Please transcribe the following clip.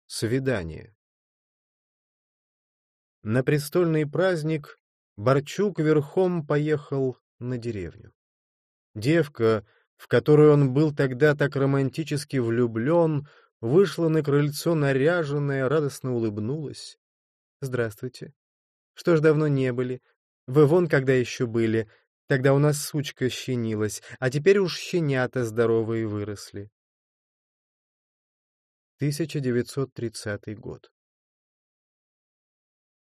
Свидание. На престольный праздник Борчук верхом поехал на деревню. Девка, в которую он был тогда так романтически влюблен, вышла на крыльцо наряженная, радостно улыбнулась. «Здравствуйте. Что ж давно не были? Вы вон когда еще были. Тогда у нас сучка щенилась, а теперь уж щенята здоровые выросли». 1930 год.